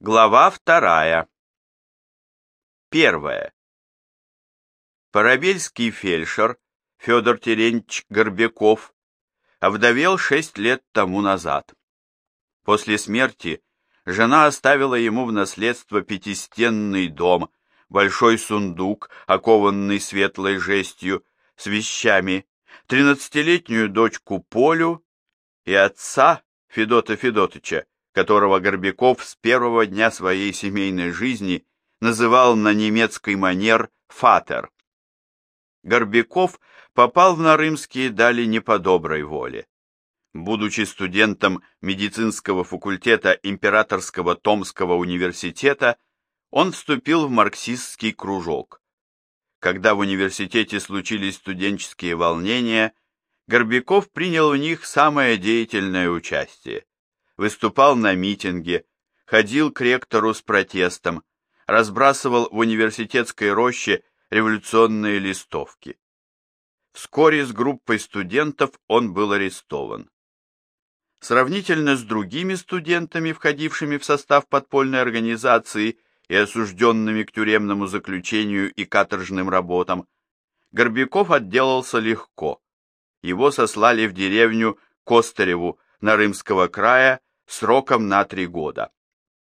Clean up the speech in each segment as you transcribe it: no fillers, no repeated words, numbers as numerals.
Глава 2. 1. Парабельский фельдшер Федор Терентьевич Горбяков овдовел 6 лет тому назад. После смерти жена оставила ему в наследство пятистенный дом, большой сундук, окованный светлой жестью, с вещами, 13-летнюю дочку Полю и отца Федота Федотыча, которого Горбяков с первого дня своей семейной жизни называл на немецкий манер «фатер». Горбяков попал в Нарымские дали не по доброй воле. Будучи студентом медицинского факультета Императорского Томского университета, он вступил в марксистский кружок. Когда в университете случились студенческие волнения, Горбяков принял в них самое деятельное участие. Выступал на митинге, ходил к ректору с протестом, разбрасывал в университетской роще революционные листовки. Вскоре с группой студентов он был арестован. Сравнительно с другими студентами, входившими в состав подпольной организации и осужденными к тюремному заключению и каторжным работам, Горбяков отделался легко. Его сослали в деревню Костареву Нарымского края сроком на 3 года.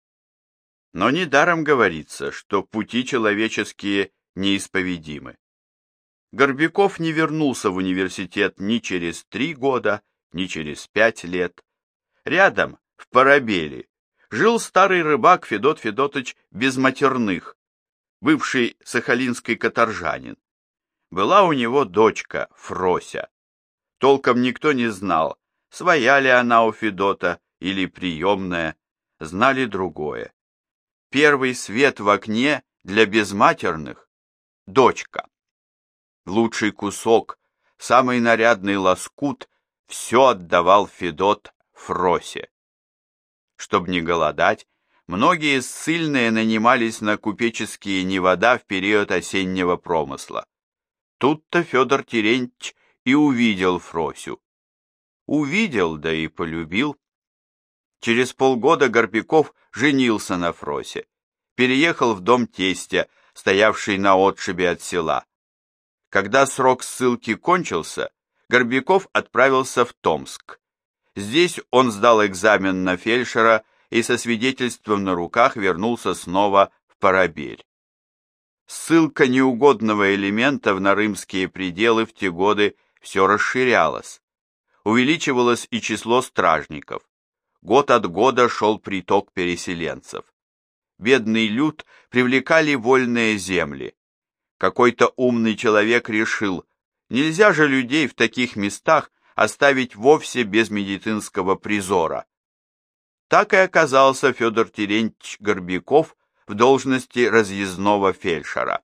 Но недаром говорится, что пути человеческие неисповедимы. Горбяков не вернулся в университет ни через 3 года, ни через 5 лет. Рядом, в Парабеле, жил старый рыбак Федот Федотыч Безматерных, бывший сахалинский каторжанин. Была у него дочка Фрося. Толком никто не знал, своя ли она у Федота или приемная, знали другое. Первый свет в окне для безматерных — дочка. Лучший кусок, самый нарядный лоскут все отдавал Федот Фросе. Чтоб не голодать, многие ссыльные нанимались на купеческие невода в период осеннего промысла. Тут-то Федор Терентьевич и увидел Фросю. Увидел, да и полюбил. Через полгода Горбяков женился на Фросе, переехал в дом тестя, стоявший на отшибе от села. Когда срок ссылки кончился, Горбяков отправился в Томск. Здесь он сдал экзамен на фельдшера и со свидетельством на руках вернулся снова в Парабель. Ссылка неугодного элемента в нарымские пределы в те годы все расширялась. Увеличивалось и число стражников. Год от года шел приток переселенцев. Бедный люд привлекали вольные земли. Какой-то умный человек решил, нельзя же людей в таких местах оставить вовсе без медицинского призора. Так и оказался Федор Терентьевич Горбяков в должности разъездного фельдшера.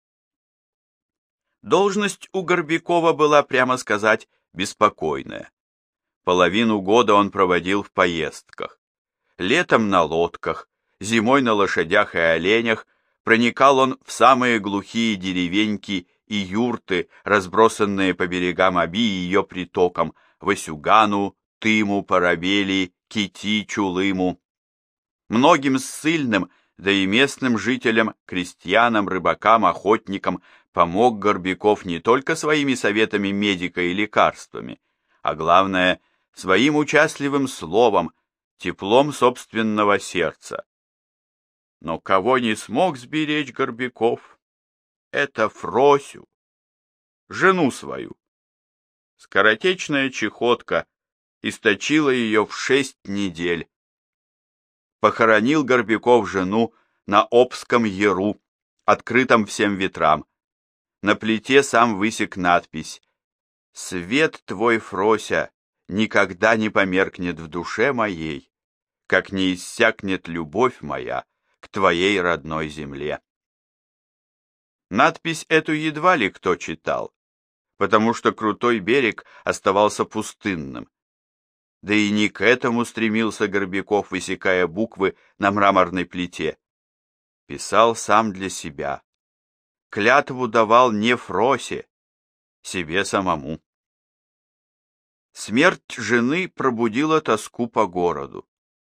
Должность у Горбякова была, прямо сказать, беспокойная. Половину года он проводил в поездках. Летом на лодках, зимой на лошадях и оленях проникал он в самые глухие деревеньки и юрты, разбросанные по берегам Оби и ее притокам, Васюгану, Тыму, Парабели, Кити, Чулыму. Многим ссыльным, да и местным жителям, крестьянам, рыбакам, охотникам помог Горбяков не только своими советами медика и лекарствами, а главное, своим участливым словом, теплом собственного сердца. Но кого не смог сберечь Горбяков? Это Фросю, жену свою. Скоротечная чехотка источила ее в 6 недель. Похоронил Горбяков жену на Обском яру, открытом всем ветрам. На плите сам высек надпись: «Свет твой, Фрося, никогда не померкнет в душе моей, как не иссякнет любовь моя к твоей родной земле». Надпись эту едва ли кто читал, потому что крутой берег оставался пустынным. Да и не к этому стремился Горбяков, высекая буквы на мраморной плите. Писал сам для себя. Клятву давал не Фросе, себе самому. Смерть жены пробудила тоску по городу.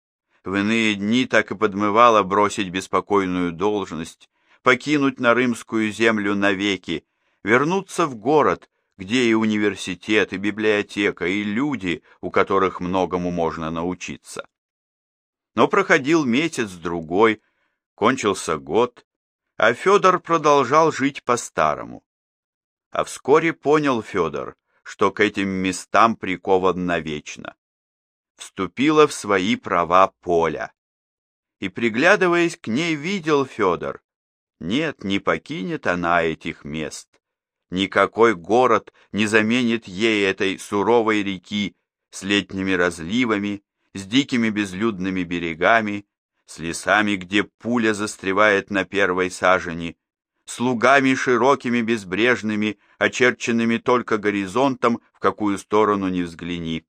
В иные дни так и подмывало бросить беспокойную должность, покинуть Нарымскую землю навеки, вернуться в город, где и университет, и библиотека, и люди, у которых многому можно научиться. Но проходил месяц-другой, кончился год, а Федор продолжал жить по-старому. А вскоре понял Федор, что к этим местам прикован навечно. Вступила в свои права Поля. И, приглядываясь к ней, видел Федор, нет, не покинет она этих мест. Никакой город не заменит ей этой суровой реки с летними разливами, с дикими безлюдными берегами, с лесами, где пуля застревает на первой сажени, с лугами широкими безбрежными, очерченными только горизонтом, в какую сторону ни взгляни.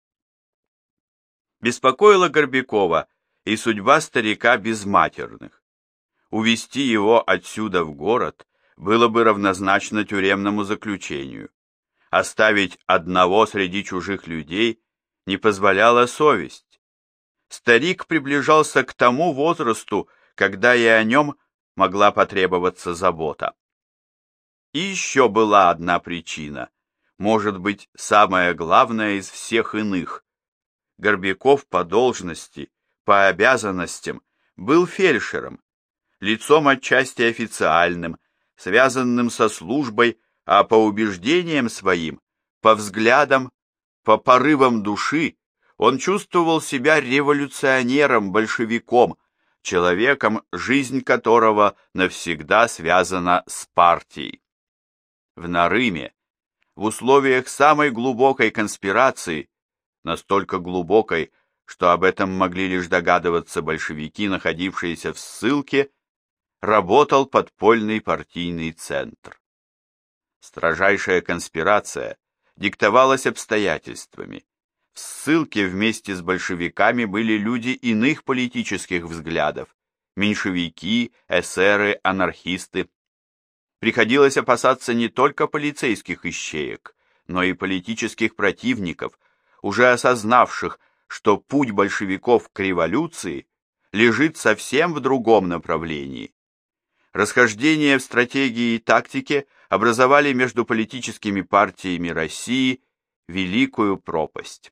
Беспокоила Горбякова и судьба старика безматерных. Увезти его отсюда в город было бы равнозначно тюремному заключению. Оставить одного среди чужих людей не позволяла совесть. Старик приближался к тому возрасту, когда и о нем могла потребоваться забота. И еще была одна причина, может быть, самая главная из всех иных. Горбяков по должности, по обязанностям был фельдшером, лицом отчасти официальным, связанным со службой, а по убеждениям своим, по взглядам, по порывам души, он чувствовал себя революционером, большевиком, человеком, жизнь которого навсегда связана с партией. В Нарыме, в условиях самой глубокой конспирации, настолько глубокой, что об этом могли лишь догадываться большевики, находившиеся в ссылке, работал подпольный партийный центр. Строжайшая конспирация диктовалась обстоятельствами. В ссылке вместе с большевиками были люди иных политических взглядов, меньшевики, эсеры, анархисты. Приходилось опасаться не только полицейских ищеек, но и политических противников, уже осознавших, что путь большевиков к революции лежит совсем в другом направлении. Расхождения в стратегии и тактике образовали между политическими партиями России великую пропасть.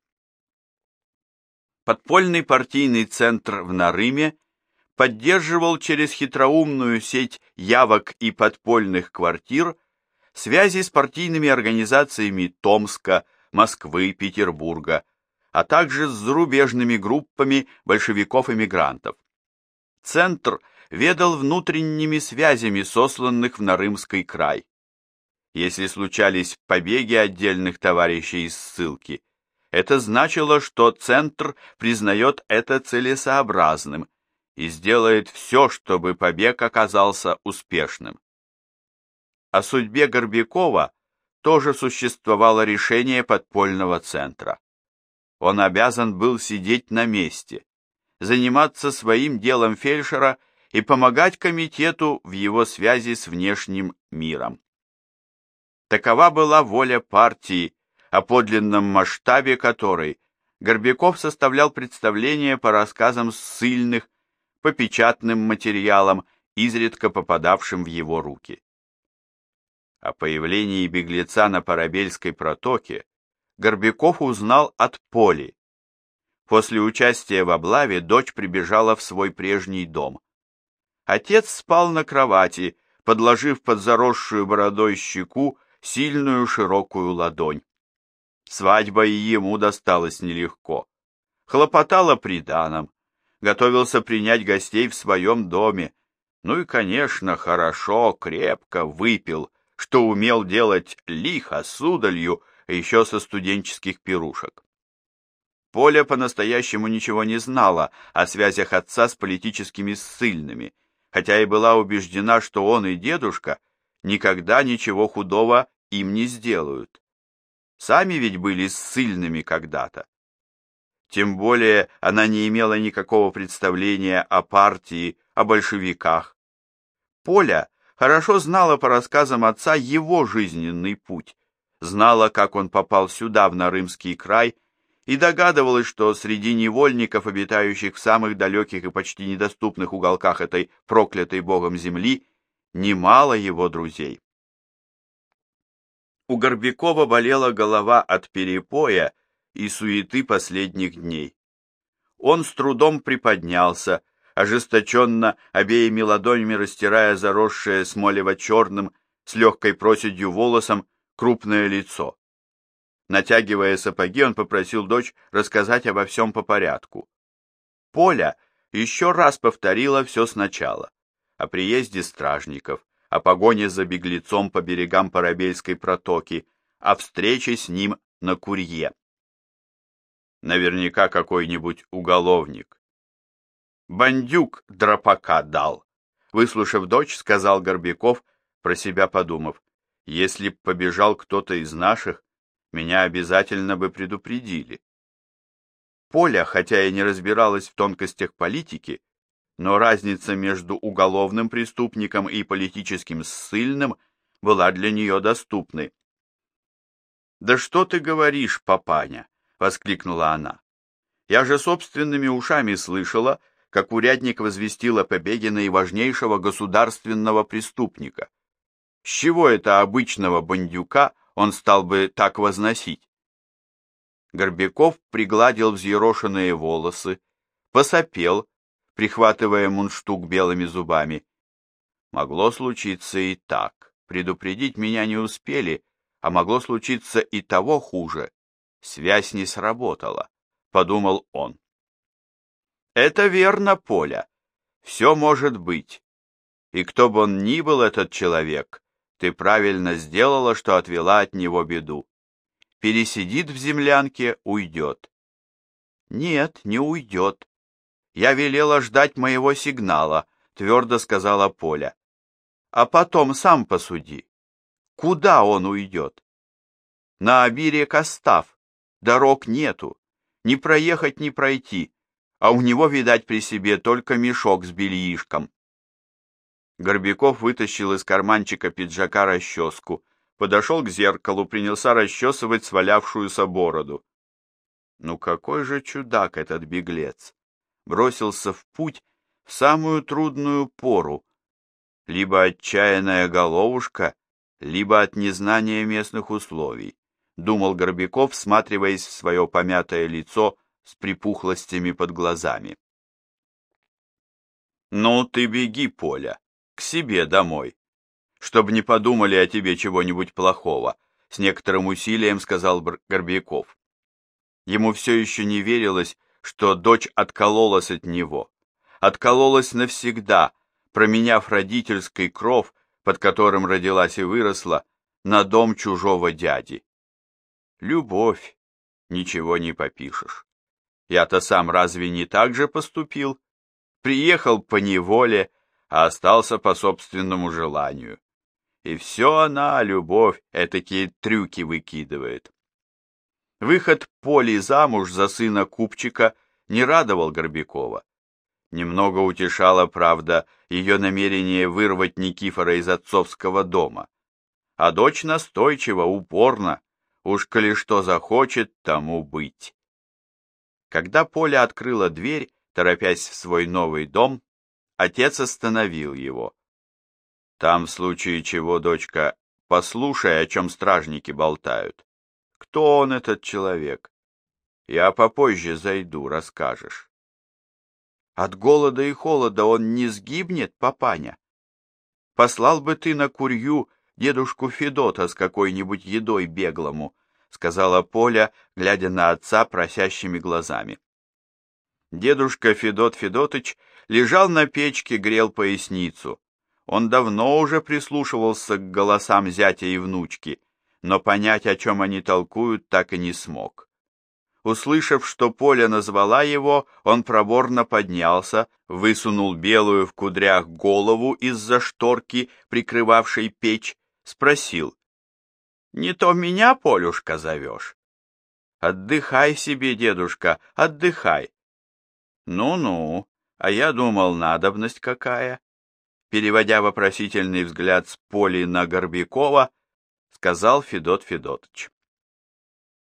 Подпольный партийный центр в Нарыме поддерживал через хитроумную сеть явок и подпольных квартир связи с партийными организациями Томска, Москвы, Петербурга, а также с зарубежными группами большевиков-эмигрантов. Центр ведал внутренними связями сосланных в Нарымский край. Если случались побеги отдельных товарищей из ссылки, это значило, что Центр признает это целесообразным и сделает все, чтобы побег оказался успешным. О судьбе Горбякова тоже существовало решение подпольного центра. Он обязан был сидеть на месте, заниматься своим делом фельдшера и помогать комитету в его связи с внешним миром. Такова была воля партии, о подлинном масштабе которой Горбяков составлял представления по рассказам ссыльных, по печатным материалам, изредка попадавшим в его руки. О появлении беглеца на Парабельской протоке Горбяков узнал от Поли. После участия в облаве дочь прибежала в свой прежний дом. Отец спал на кровати, подложив под заросшую бородой щеку сильную широкую ладонь. Свадьба и ему досталась нелегко. Хлопотал о приданом, готовился принять гостей в своем доме, ну и, конечно, хорошо, крепко выпил, что умел делать лихо, с удалью, а еще со студенческих пирушек. Поля по-настоящему ничего не знала о связях отца с политическими ссыльными, хотя и была убеждена, что он и дедушка никогда ничего худого им не сделают. Сами ведь были ссыльными когда-то. Тем более она не имела никакого представления о партии, о большевиках. Поля хорошо знала по рассказам отца его жизненный путь, знала, как он попал сюда, в Нарымский край, и догадывалась, что среди невольников, обитающих в самых далеких и почти недоступных уголках этой проклятой Богом земли, немало его друзей. У Горбякова болела голова от перепоя и суеты последних дней. Он с трудом приподнялся, ожесточенно обеими ладонями растирая заросшее смолево-черным с легкой проседью волосом крупное лицо. Натягивая сапоги, он попросил дочь рассказать обо всем по порядку. Поля еще раз повторила все сначала. О приезде стражников, о погоне за беглецом по берегам Парабельской протоки, о встрече с ним на Курье. Наверняка какой-нибудь уголовник. Бандюк драпака дал. Выслушав дочь, сказал Горбяков, про себя подумав, если б побежал кто-то из наших, меня обязательно бы предупредили. Поля, хотя и не разбиралась в тонкостях политики, но разница между уголовным преступником и политическим ссыльным была для нее доступной. «Да что ты говоришь, папаня?» — воскликнула она. «Я же собственными ушами слышала, как урядник возвестил о побеге наиважнейшего государственного преступника. С чего это обычного бандюка он стал бы так возносить?» Горбяков пригладил взъерошенные волосы, посопел, прихватывая мундштук белыми зубами. Могло случиться и так. Предупредить меня не успели, а могло случиться и того хуже. Связь не сработала, подумал он. Это верно, Поля. Все может быть. И кто бы он ни был, этот человек, ты правильно сделала, что отвела от него беду. Пересидит в землянке, уйдет. Нет, не уйдет. Я велела ждать моего сигнала, твердо сказала Поля. А потом сам посуди. Куда он уйдет? На оберег Остав. Дорог нету. Ни проехать, ни пройти. А у него, видать, при себе только мешок с бельишком. Горбяков вытащил из карманчика пиджака расческу, подошел к зеркалу, принялся расчесывать свалявшуюся бороду. Ну какой же чудак этот беглец! Бросился в путь в самую трудную пору. Либо отчаянная головушка, либо от незнания местных условий, думал Горбяков, всматриваясь в свое помятое лицо с припухлостями под глазами. Ну ты беги, Поля, к себе домой, чтобы не подумали о тебе чего-нибудь плохого, с некоторым усилием сказал Горбяков. Ему все еще не верилось, что дочь откололась от него. Откололась навсегда, променяв родительский кров, под которым родилась и выросла, на дом чужого дяди. Любовь, ничего не попишешь. Я-то сам разве не так же поступил? Приехал по неволе, а остался по собственному желанию. И все она, любовь, этакие трюки выкидывает. Выход Поли замуж за сына купчика не радовал Горбякова. Немного утешало, правда, ее намерение вырвать Никифора из отцовского дома. А дочь настойчива, упорна, уж коли что захочет, тому быть. Когда Поля открыла дверь, торопясь в свой новый дом, отец остановил его. Там, в случае чего, дочка, послушай, о чем стражники болтают. Кто он, этот человек? Я попозже зайду, расскажешь. От голода и холода он не сгибнет, папаня. Послал бы ты на Курью дедушку Федота с какой-нибудь едой беглому, сказала Поля, глядя на отца просящими глазами. Дедушка Федот Федотыч лежал на печке, грел поясницу. Он давно уже прислушивался к голосам зятя и внучки, но понять, о чем они толкуют, так и не смог. Услышав, что Поля назвала его, он проворно поднялся, высунул белую в кудрях голову из-за шторки, прикрывавшей печь, спросил: «Не то меня, Полюшка, зовешь?» «Отдыхай себе, дедушка, отдыхай». «Ну-ну, а я думал, надобность какая?» Переводя вопросительный взгляд с Поли на Горбякова, сказал Федот Федотыч.